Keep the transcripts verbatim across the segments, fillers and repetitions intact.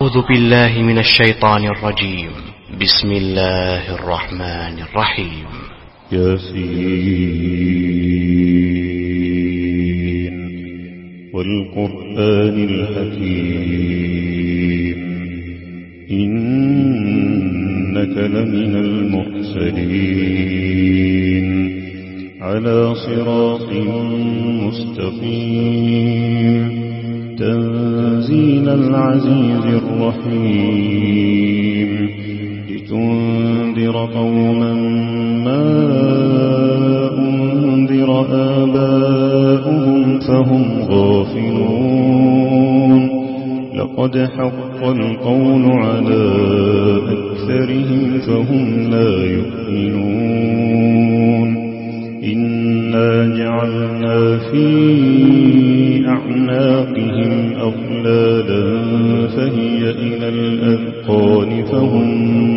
أعوذ بالله من الشيطان الرجيم. بسم الله الرحمن الرحيم. ياسين والقرآن الحكيم إنك لمن المرسلين على صراط مستقيم تنزيل العزيز الرحيم لتنذر قوما ما أنذر آباؤهم فهم غافلون لقد حق القول على أكثرهم فهم لا يؤمنون إنا جعلنا في أعناقهم أغلالا فهي إلى الأذقان فهم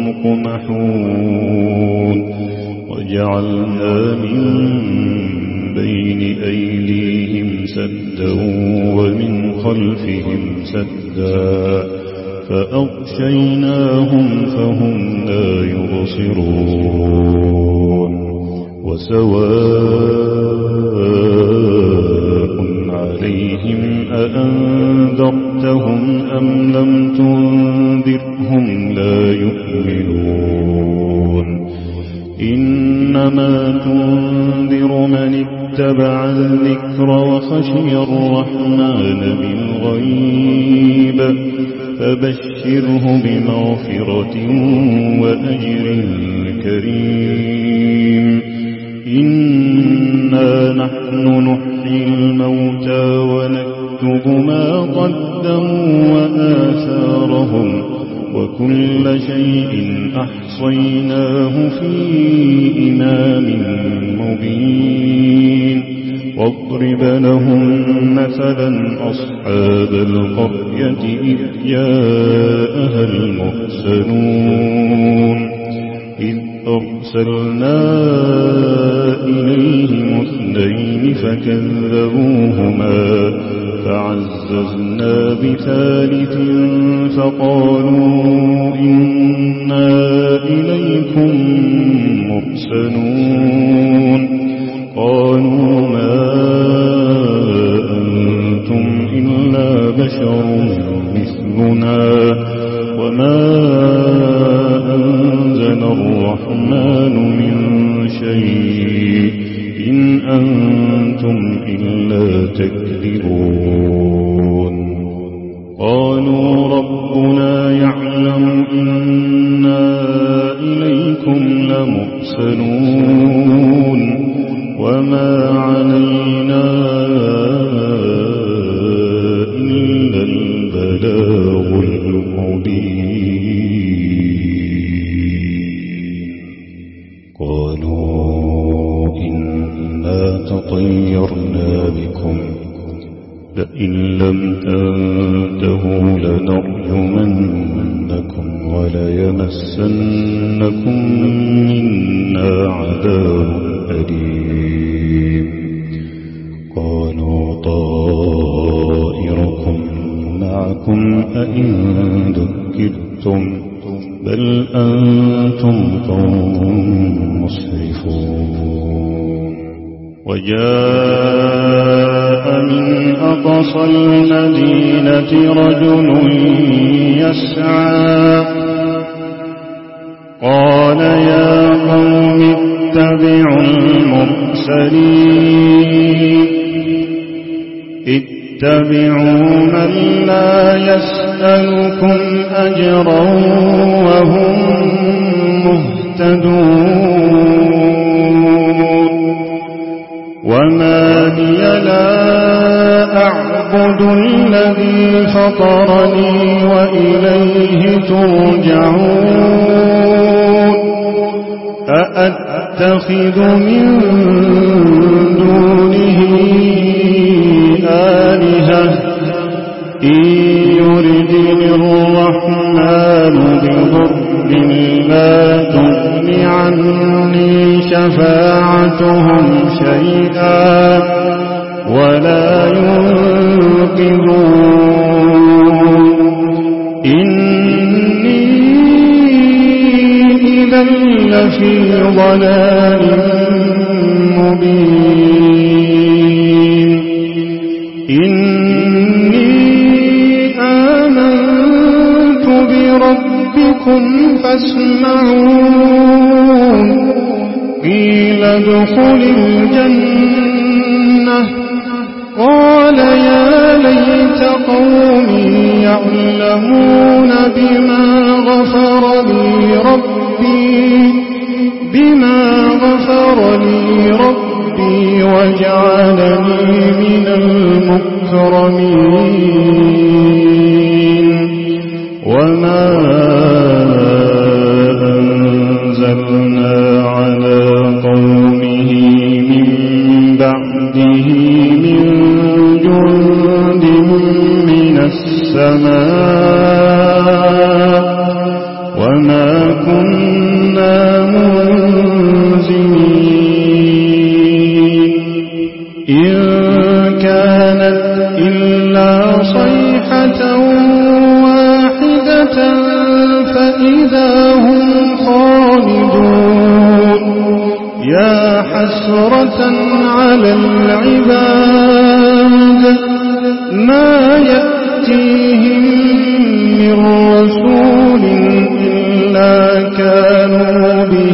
مقمحون وجعلنا من بين أيديهم سدا ومن خلفهم سدا فأغشيناهم فهم لا يبصرون وسواء عليهم أأنذرتهم أم لم تنذرهم لا يؤمنون إنما تنذر من اتبع الذكر وخشي الرحمن بالغيب فبشره بمغفرة وأجر كريم إنا نحن نحيي الموتى ونكتب ما قدموا وآثارهم وكل شيء أحصيناه في إمام مبين واضرب لهم مثلا أصحاب القرية إذ جاءها المرسلون إذ أرسلنا إليهم اثنين فكذبوهما فعززنا بثالث فقالوا إنا إليكم مرسلون قالوا ما أنتم إلا بشر مثلنا وما أنزل الرحمن من شيء إن أنتم إلا تكذبون قالوا ربنا يعلم إنا إليكم لمرسلون وما علينا إلا البلاغ المبين قالوا إنا تطيرنا بكم لئن لم تنتهوا لنرجمنكم وليمسنكم منا عذاب أليم قالوا طائركم معكم أئن ذكرتم بل أنتم قوم مسرفون وجاء من أقصى المدينة رجل يسعى قال يا قوم اتبعوا المرسلين اتبعوا من لا يسألكم أجرا وهم مهتدون وما لي لا أعبد الذي فطرني وإليه ترجعون أأتخذ من دونه آلهة إن يردني الرحمن بضر لا تغن عني شفاعتهم شيئا ولا ينقذون إن إذا لفي ضلال مبين إني آمنت بربكم فاسمعون قيل ادخل الجنة قال يا ليت قومي يعلمون بما غفر لي ربي بما غفر لي ربي وجعلني من المكرمين وما أنزلنا على قومه من بعده من جند من السماء وما كنا منزلين إن كانت إلا صيحة واحدة فإذا هم خالدون يا حسرة على العباد ما يأتيهم من رسول إلا كانوا به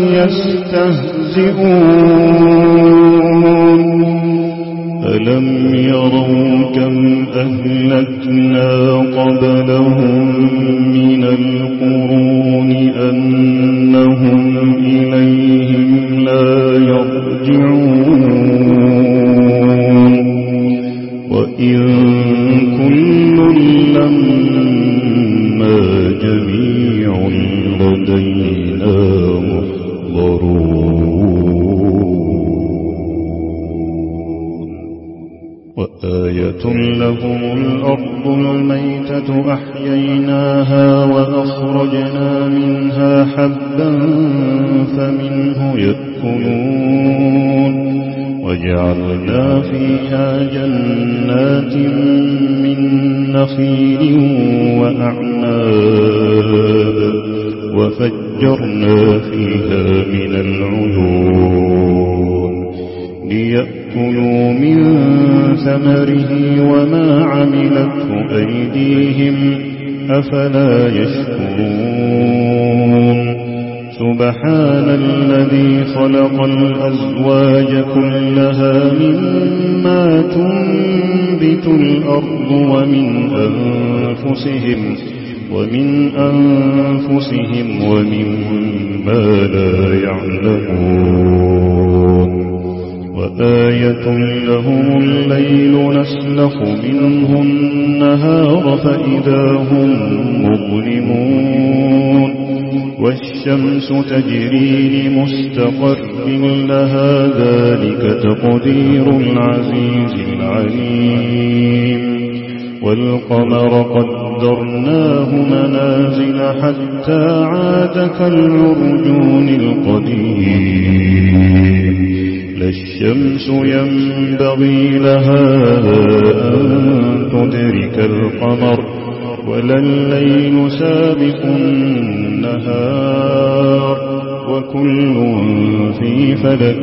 يستهزئون ألم يروا كم أهلكنا قبلهم من القرون أنهم إليهم لا يرجعون وإن كل لما جميع لدينا محضرون وآية لهم الأرض الميتة أحييناها وأخرجنا منها حبا فمنه يأكلون وجعلنا فيها جنات من نخيل وأعناب وفجرنا فيها من العيون ليأكلوا من ثمره وما عملته أيديهم أفلا يشكرون سبحان الذي خلق الأزواج كلها مما تنبت الأرض ومن أنفسهم ومن أنفسهم ومما لا يعلمون وآية لهم الليل نسلخ منه النهار فإذا هم مظلمون والشمس تجري لمستقر لها ذلك تقدير العزيز العليم والقمر قدرناه منازل حتى عاد كالعرجون القديم لا الشمس ينبغي لها أن تدرك القمر ولا الليل سابق النهار وكل في فلك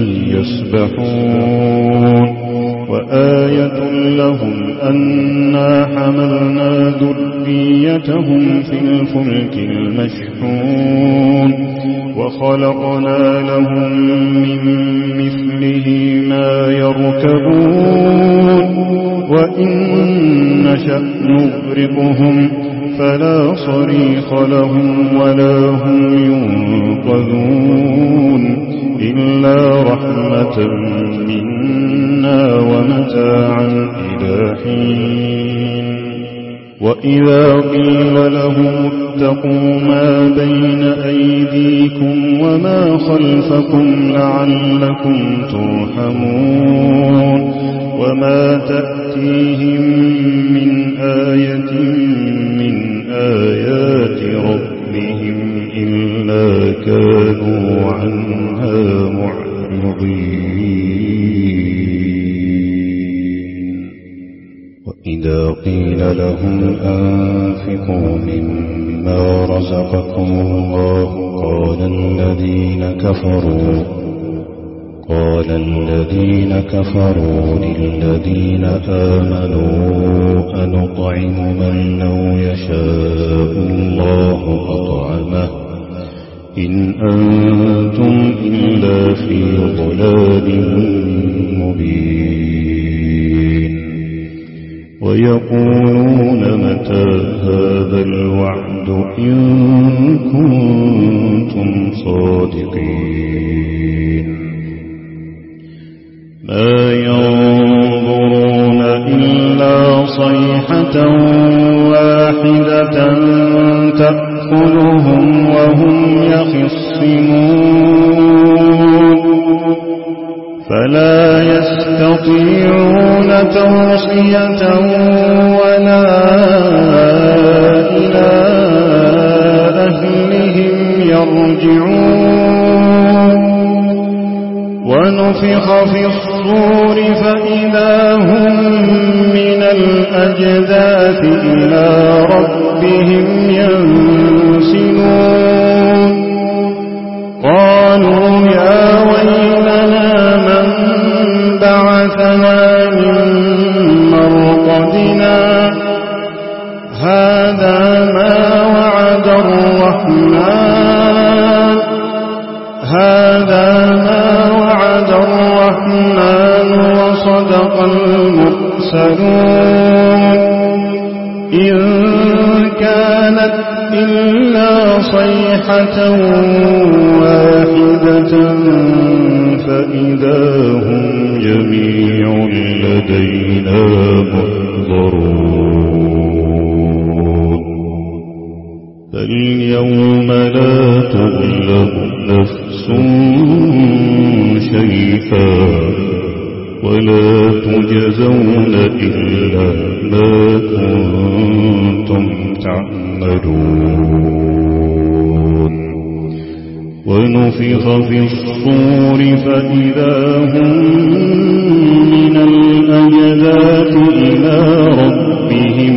يسبحون وآية لهم أنا حملنا ذريتهم في الفلك المشحون وخلقنا لهم من مثله ما يركبون وإن نشأ نغرقهم فلا صريخ لهم ولا هم ينقذون إلا رحمة منا ومتاعا إلى حين وإذا قيل لهم اتقوا ما بين أيديكم وما خلفكم لعلكم ترحمون وما تأتيهم من آية من آيات ربهم إلا كانوا عنها معرضين وإذا قيل لهم أنفقوا مما مما رزقكم الله قال الذين كفروا قال الذين كفروا للذين آمنوا أنطعم من لو يشاء الله أطعمه إن أنتم إلا في ضلال مبين ويقولون متى هذا الوعد إن كنتم صادقين ما ينظرون إلا صيحة واحدة تأخذهم وهم يخصمون فلا يستطيعون توصية ولا إلى أهلهم يرجعون ونفخ في الصور فإذا هم من الأجداث إلى ربهم ينسلون قالوا يا ويلنا من بعثنا من مرقدنا هذا ما وعد الرحمن هذا ما وعد الرحمن وصدق المرسلون إن كانت إلا صيحة واحدة فإذا هم جميع لدينا محضرون فاليوم لا تظلم نفس شيئا ولا تجزون إلا ما كنتم تعملون ونفخ في الصور فإذا هم من الأجداث إلى ربهم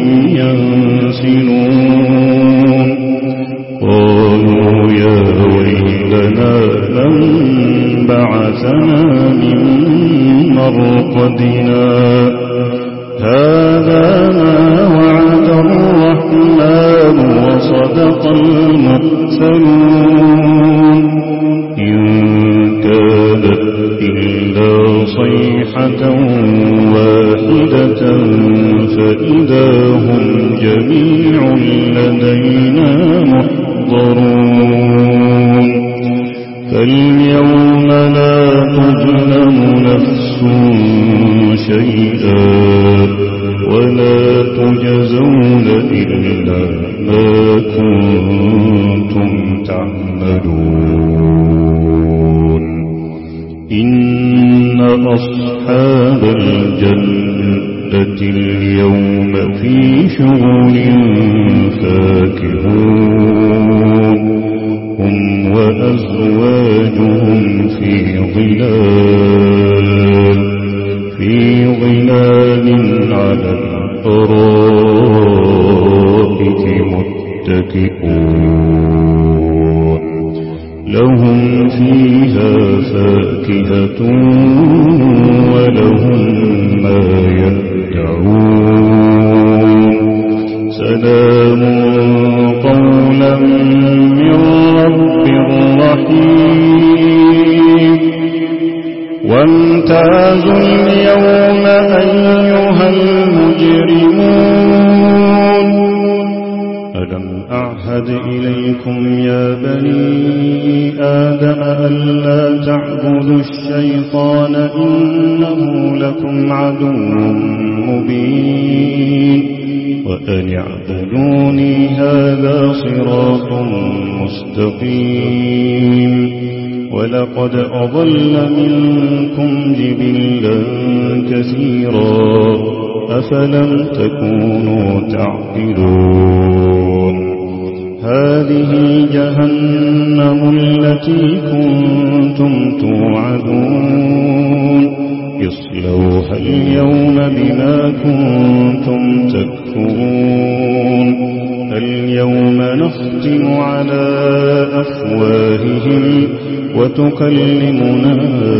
ينسلون قالوا يا ويلنا من بعثنا من مرقدنا هذا ما وعد الرحمن وصدق المرسلون إن كانت إلا صيحة واحدة فإذا هم جميع لدينا محضرون فاليوم لا تظلم نفس شيئا ولا تجزون إلا ما كنتم تعملون إن أصحاب الجنة اليوم في شغل فاكهون هم وأزواجهم في ظلال في ظلال على الأرائك متكئون لهم فيها فاكهة ولهم ما يدعون سلام قولا من رب رحيم وامتازوا اليوم أيها المجرمون ألم أعهد إليكم يا بني آدم ألا تعبدوا الشيطان إنه لكم عدو مبين وأن اعبدوني هذا صراط مستقيم ولقد أضل منكم جبلا كثيرا أفلم تكونوا تعقلون هذه جهنم التي كنتم توعدون اصلوها اليوم بما كنتم تكفرون اليوم نختم على أفواههم وتكلمنا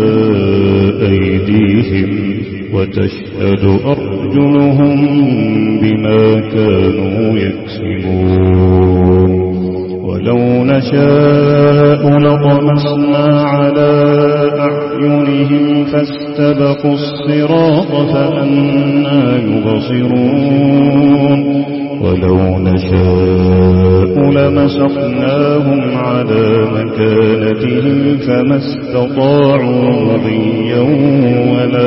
أيديهم وتشهد أرجلهم بما كانوا يكسبون ولو نشاء لطمسنا على أعينهم فاستبقوا الصراط فأنى يبصرون ولو نشاء لمسخناهم على مكانتهم فما استطاعوا مضيا ولا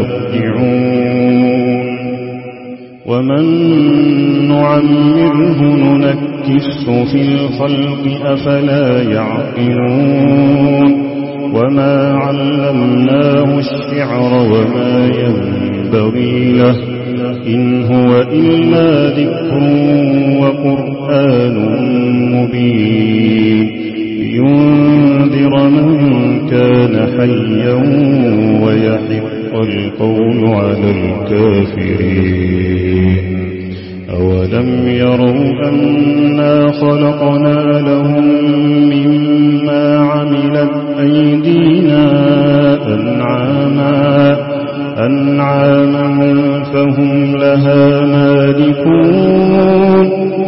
يرجعون ومن نعمره ننكسه في الخلق أفلا يعقلون وما علمناه الشعر وما ينبغي له إن هو إلا ذكر وقرآن مبين لينذر من كان حيا ويحق القول على الكافرين أولم يروا أنا خلقنا لهم مما عملت أيدينا أنعاما أنعاما فهم لها مالكون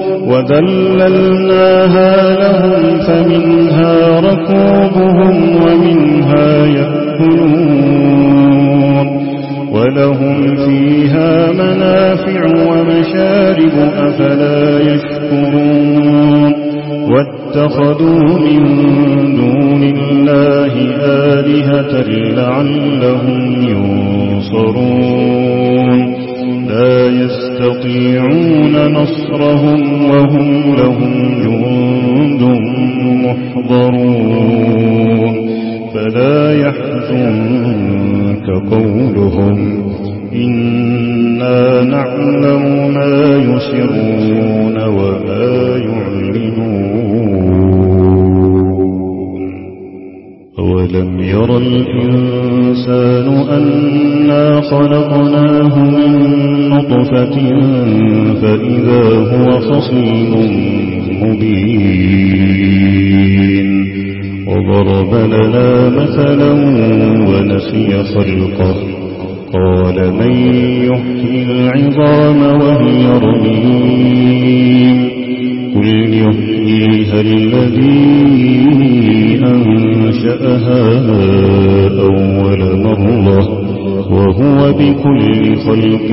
وذللناها لهم فمنها ركوبهم ومنها يأكلون ولهم فيها منافع ومشارب أفلا يشكرون واتخذوا من دون الله آلهة لعلهم ينصرون لا يستطيعون نصرهم وهم لهم جند محضرون فلا يحزنك قولهم إنا نعلم ما يسرون وما يعلنون أولم ير الإنسان أنا خلقناه من نطفة فإذا هو خصيم مبين وضرب لنا مثلا ونسي خلقه قال من يحيي العظام وهي رميم قل يحييها الذي أنشأها أول مرة وهو بكل خلق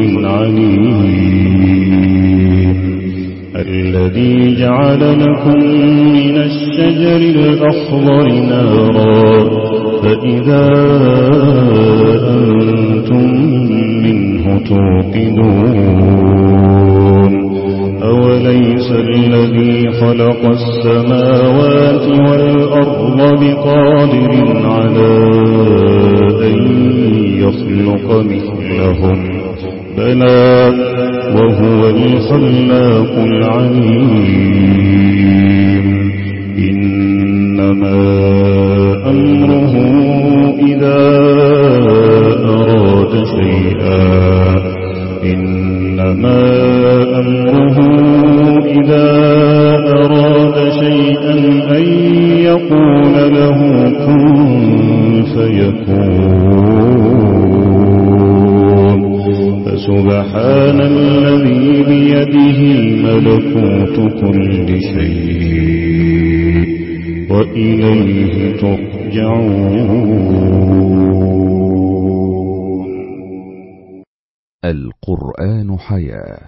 عليم الذي جعل لكم من الشجر الأخضر نارا فإذا أنتم منه توقدون أوليس الذي خلق السماوات والأرض بقادر على أن يخلق مثلهم بلى وهو الخلاق العليم إنما أمره إذا أراد شيئا إنما أمره إذا أراد شيئا أن يقول له كن فيكون فسبحان الذي بيده ملكوت كل شيء وإليه ترجعون. القرآن حياة.